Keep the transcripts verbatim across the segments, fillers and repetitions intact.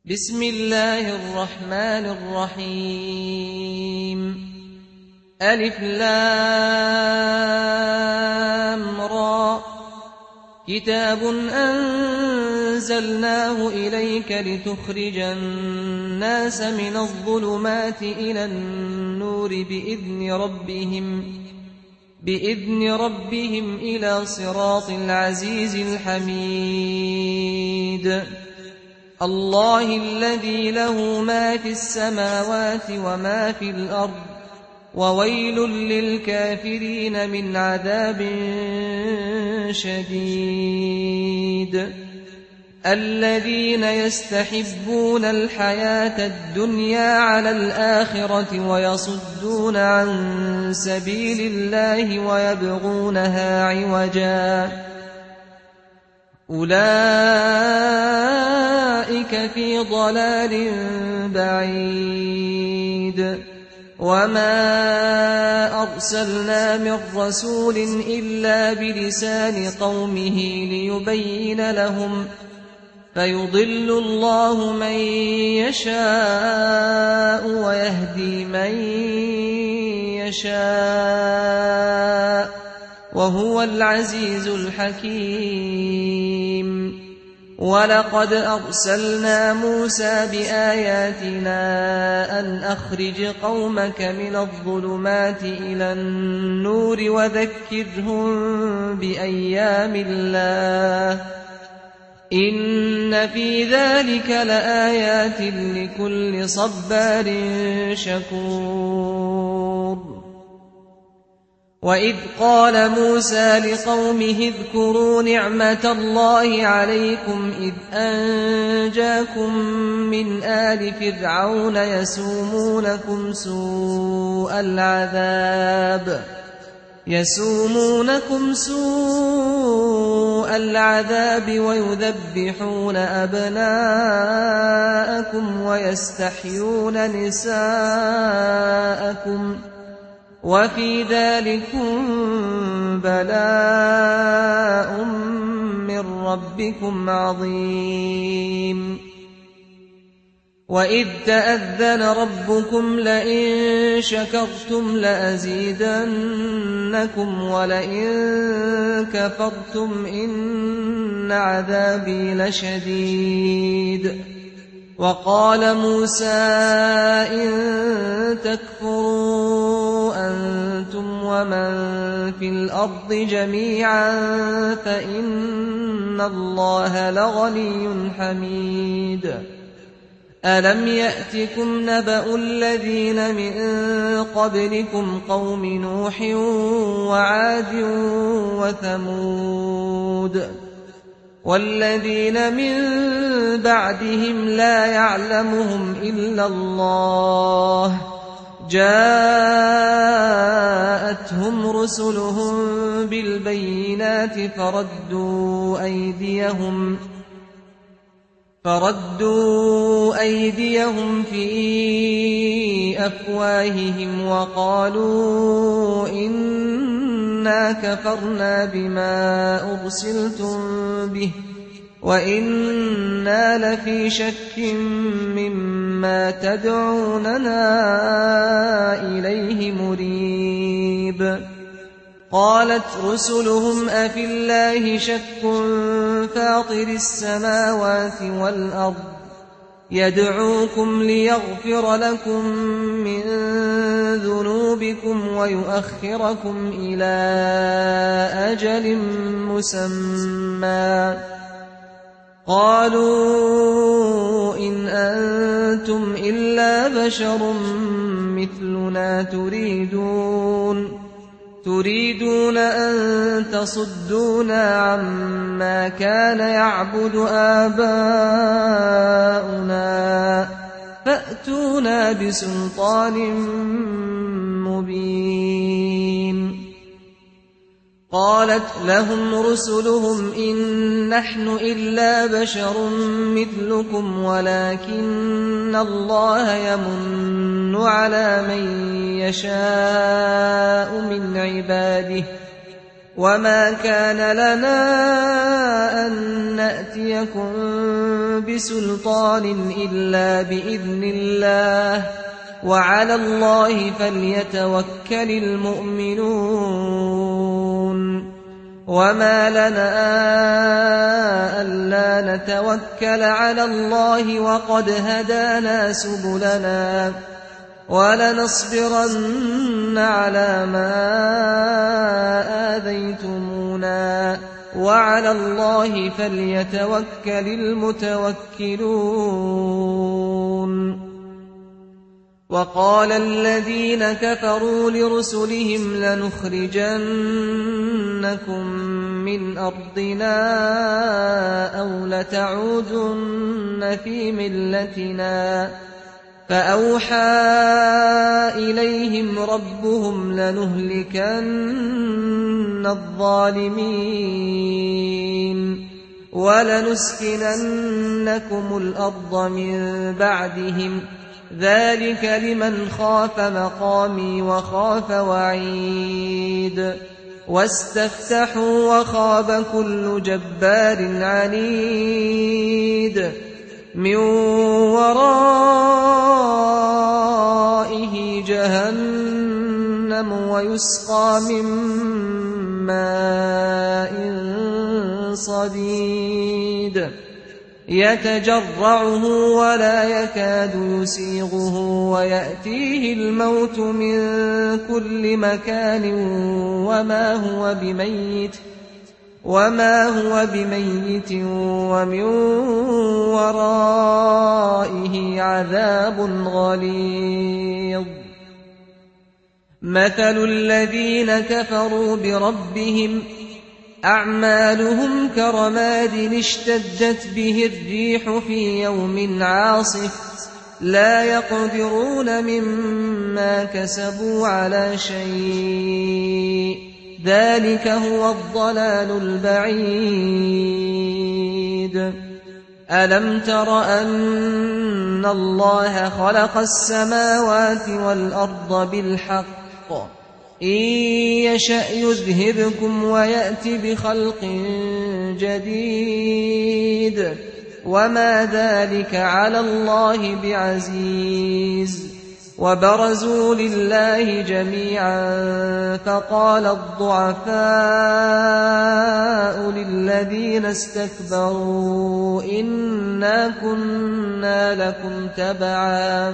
بسم الله الرحمن الرحيم ألف لام را كتاب أنزلناه إليك لتخرج الناس من الظلمات إلى النور بإذن ربهم بإذن ربهم إلى صراط العزيز الحميد الله الذي له ما في السماوات وما في الأرض وويل للكافرين من عذاب شديد الذين يستحبون الحياة الدنيا على الآخرة ويصدون عن سبيل الله ويبغونها عوجا أولئك في ضلال بعيد وما أرسلنا من رسول إلا بلسان قومه ليبين لهم فيضل الله من يشاء ويهدي من يشاء وهو العزيز الحكيم ولقد أرسلنا موسى بآياتنا أن أخرج قومك من الظلمات إلى النور وذكرهم بأيام الله إن في ذلك لآيات لكل صبار شكور وإذ قال موسى لقومه اذكروا نعمة الله عليكم إذ أنجاكم من آل فرعون يسومونكم سوء العذاب يسومونكم سوء العذاب ويذبحون أبناءكم ويستحيون نساءكم وفي ذلكم بلاء من ربكم عظيم وإذ تأذن ربكم لئن شكرتم لأزيدنكم ولئن كفرتم إن عذابي لشديد وقال موسى إن تكفروا أنتم ومن في الأرض جميعا فإن الله لغني حميد ألم يأتكم نبأ الذين من قبلكم قوم نوح وعاد وثمود والذين من بعدهم لا يعلمهم إلا الله جاءتهم رسلهم بالبينات فردوا أيديهم فردوا أيديهم في أفواههم وقالوا إنا كفرنا بما أرسلتم به وإنا لفي شك مما تدعوننا إليه مريب قالت رسلهم أفي الله شك فاطر السماوات والأرض يدعوكم ليغفر لكم من ذنوبكم ويؤخركم إلى أجل مسمى قالوا إن أنتم إلا بشر مثلنا تريدون تريدون أن تصدونا عما كان يعبد آباؤنا فأتونا بسلطان مبين قالت لهم رسلهم إن نحن إلا بشر مثلكم ولكن الله يمن على من يشاء من عباده وما كان لنا أن نأتيكم بسلطان إلا بإذن الله وعلى الله فليتوكل المؤمنون وما لنا ألا نتوكل على الله وقد هدانا سبلنا ولنصبرن على ما آذيتمونا وعلى الله فليتوكل المتوكلون وقال الذين كفروا لرسلهم لنخرجنكم من أرضنا أو لتعودن في ملتنا فأوحى إليهم ربهم لنهلكن الظالمين ولنسكننكم الأرض من بعدهم ذلك لمن خاف مقامي وخاف وعيد واستفتحوا وخاب كل جبار عنيد من ورائه جهنم ويسقى من ماء صديد يتجرعه ولا يكاد يسيغه ويأتيه الموت من كل مكان وما هو بميت وما هو بميت ومن ورائه عذاب غليظ مثل الذين كفروا بربهم أعمالهم كرماد اشتدت به الريح في يوم عاصف لا يقدرون مما كسبوا على شيء ذلك هو الضلال البعيد ألم تر أن الله خلق السماوات والأرض بالحق إن يشأ يذهبكم ويأت بخلق جديد وما ذلك على الله بعزيز وبرزوا لله جميعا فقال الضعفاء للذين استكبروا إنا كنا لكم تبعا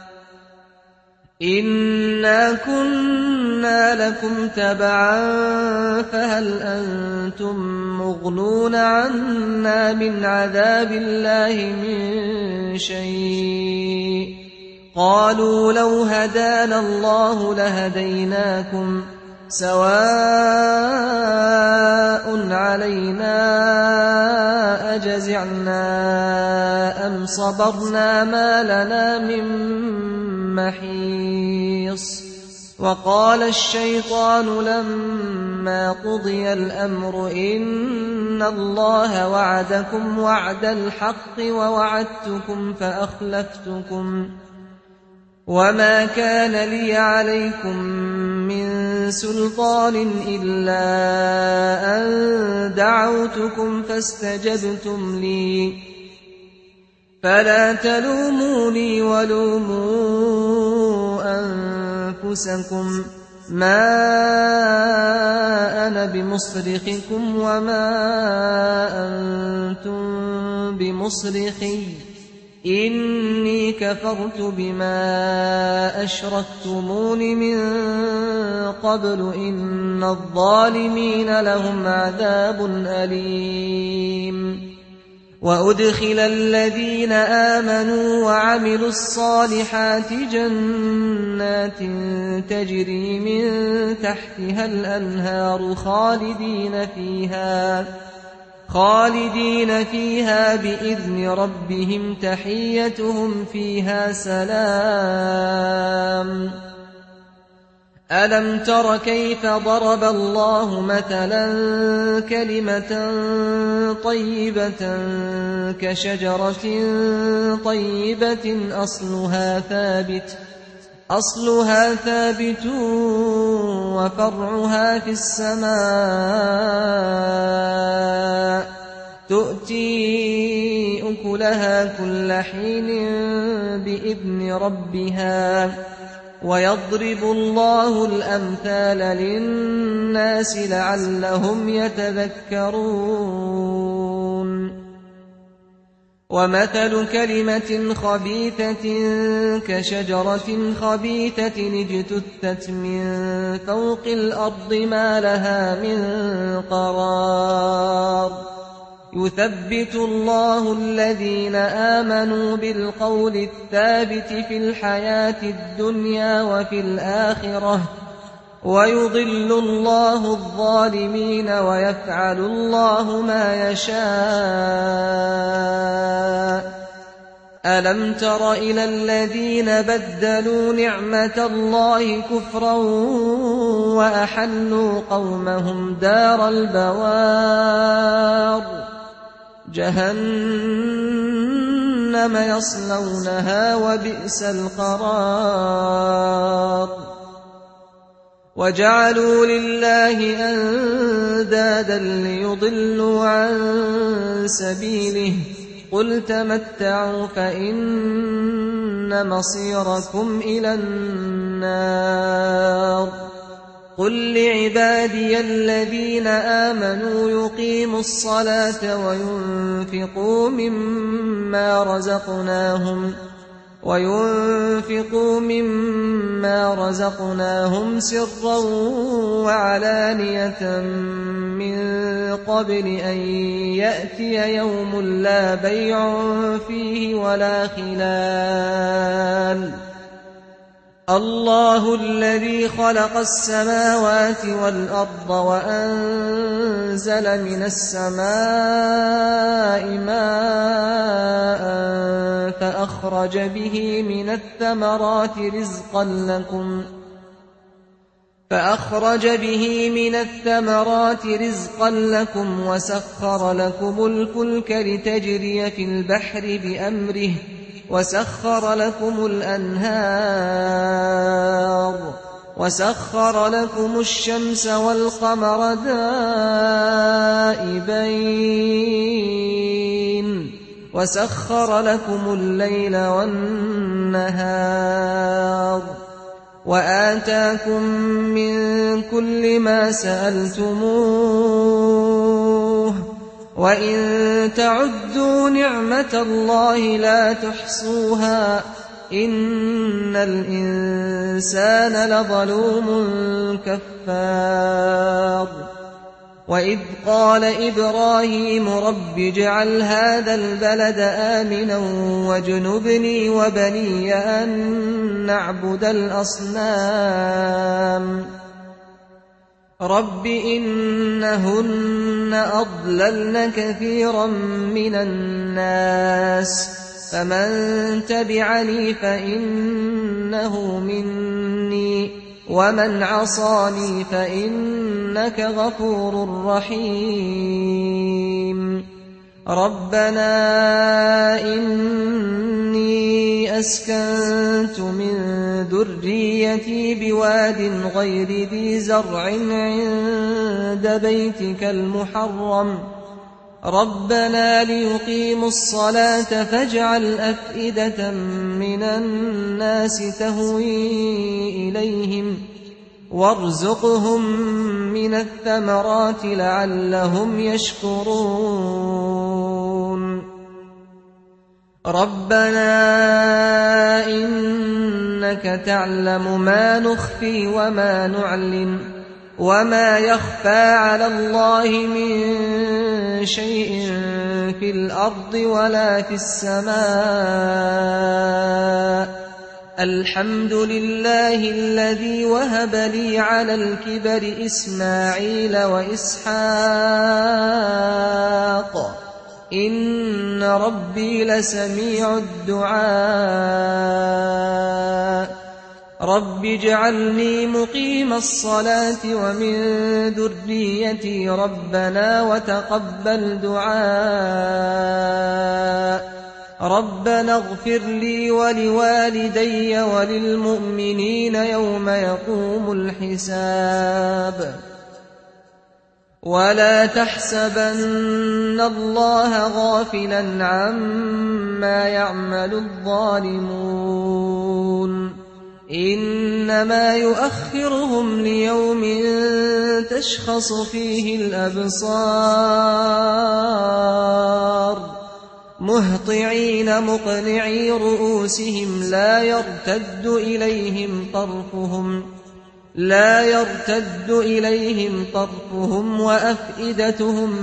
إنا كنا لكم تبعا فهل أنتم مغنون عنا من عذاب الله من شيء قالوا لو هدانا الله لهديناكم سواء علينا أجزعنا أم صبرنا ما لنا من محيص وقال الشيطان لما قضي الأمر إن الله وعدكم وعد الحق ووعدتكم فأخلفتكم وما كان لي عليكم من سلطان إلا أن دعوتكم فاستجبتم لي فلا تلوموني ولوموا أنفسكم ما أنا بمصرخكم وما أنتم بمصرخي إني كفرت بما أشركتمون من قبل إن الظالمين لهم عذاب أليم وأدخل الذين آمنوا وعملوا الصالحات جنات تجري من تحتها الأنهار خالدين فيها خالدين فيها بإذن ربهم تحيتهم فيها سلام ألم تر كيف ضرب الله مثلا كلمة طيبة كشجرة طيبة أصلها ثابت أصلها ثابت وفرعها في السماء تؤتي أكلها كل حين بإذن ربها ويضرب الله الأمثال للناس لعلهم يتذكرون ومثل كلمة خبيثة كشجرة خبيثة اجتثت من فوق الأرض ما لها من قرار يثبت الله الذين آمنوا بالقول الثابت في الحياة الدنيا وفي الآخرة ويضل الله الظالمين ويفعل الله ما يشاء ألم تر إلى الذين بدلوا نعمة الله كفرا وأحلوا قومهم دار البوار جهنم يصلونها وبئس القرار وجعلوا لله أندادا ليضلوا عن سبيله قل تمتعوا فإن مصيركم إلى النار قل لعبادي الذين آمنوا يقيموا الصلاة وينفقوا مما رزقناهم وينفقوا مما رزقناهم سرا وعلانية من قبل أن يأتي يوم لا بيع فيه ولا خلال الله الذي خلق السماوات والأرض وأنزل من السماء ماء فأخرج به من الثمرات رزقا لكم فأخرج به من الثمرات رزقا لكم وسخر لكم الفلك لتجري في البحر بأمره وسخر لكم الأنهار وسخر لكم الشمس والقمر دائبين وسخر لكم الليل والنهار وآتاكم من كل ما سألتموه وإن تعدوا نعمة الله لا تحصوها إن الإنسان لظلوم كفار وإذ قال إبراهيم رب اجعل هذا البلد آمنا واجنبني وبني أن نعبد الأصنام رب إنهن أضللن كثيرا من الناس فمن تبعني فإنه مني ومن عصاني فإنك غفور رحيم ربنا إني أسكنت من ذريتي بواد غير ذي زرع عند بيتك المحرم ربنا ليقيموا الصلاة فاجعل أفئدة من الناس تهوي إليهم وارزقهم من الثمرات لعلهم يشكرون ربنا إنك تعلم ما نخفي وما نعلن وما يخفى على الله من شيء في الأرض ولا في السماء الحمد لله الذي وهب لي على الكبر إسماعيل وإسحاق إن ربي لسميع الدعاء رب اجعلني مقيم الصلاة ومن ذريتي ربنا وتقبل دعاء ربنا اغفر لي ولوالدي وللمؤمنين يوم يقوم الحساب ولا تحسبن الله غافلا عما يعمل الظالمون إنما يؤخرهم ليوم تشخص فيه الأبصار مهطعين مقنعي رؤوسهم لا يرتد إليهم طرفهم لا يرتد إليهم طرفهم وأفئدتهم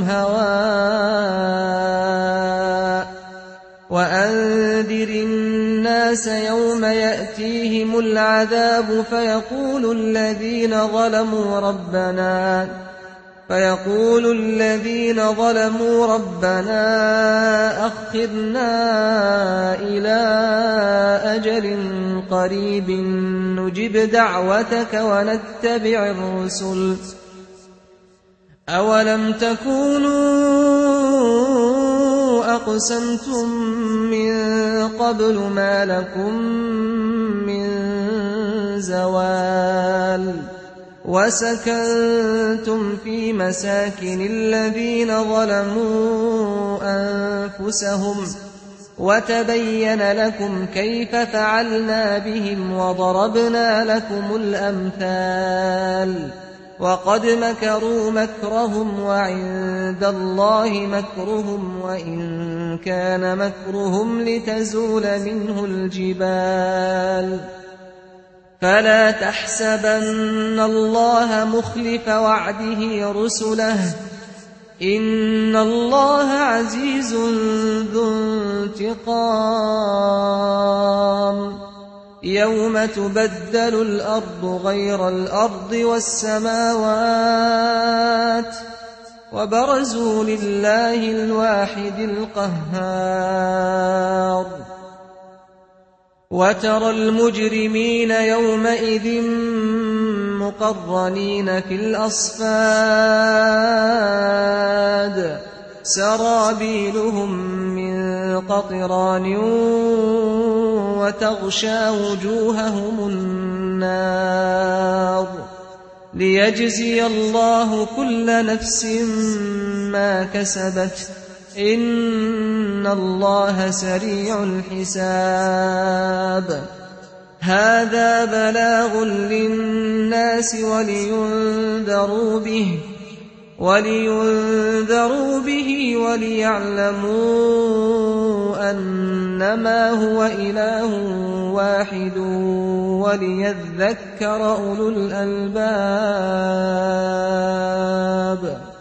هواء وأنذر الناس يوم يأتيهم العذاب فيقول الذين ظلموا ربنا فيقول الذين ظلموا ربنا أخرنا إلى أجل قريب نجب دعوتك ونتبع الرسل أولم تكونوا أقسمتم من قبل ما لكم من زوال وسكنتم في مساكن الذين ظلموا أنفسهم وتبين لكم كيف فعلنا بهم وضربنا لكم الأمثال وقد مكروا مكرهم وعند الله مكرهم وإن كان مكرهم لتزول منه الجبال فلا تحسبن الله مخلف وعده رسله إن الله عزيز ذو انتقام يوم تبدل الأرض غير الأرض والسماوات وبرزوا لله الواحد القهار وترى المجرمين يومئذ مقرنين في الأصفاد سرابيلهم من قطران وتغشى وجوههم النار ليجزي الله كل نفس ما كسبت إن الله سريع الحساب هذا بلاغ للناس ولينذروا به ولينذروا به وليعلموا أنما هو إله واحد وليذكر أولو الألباب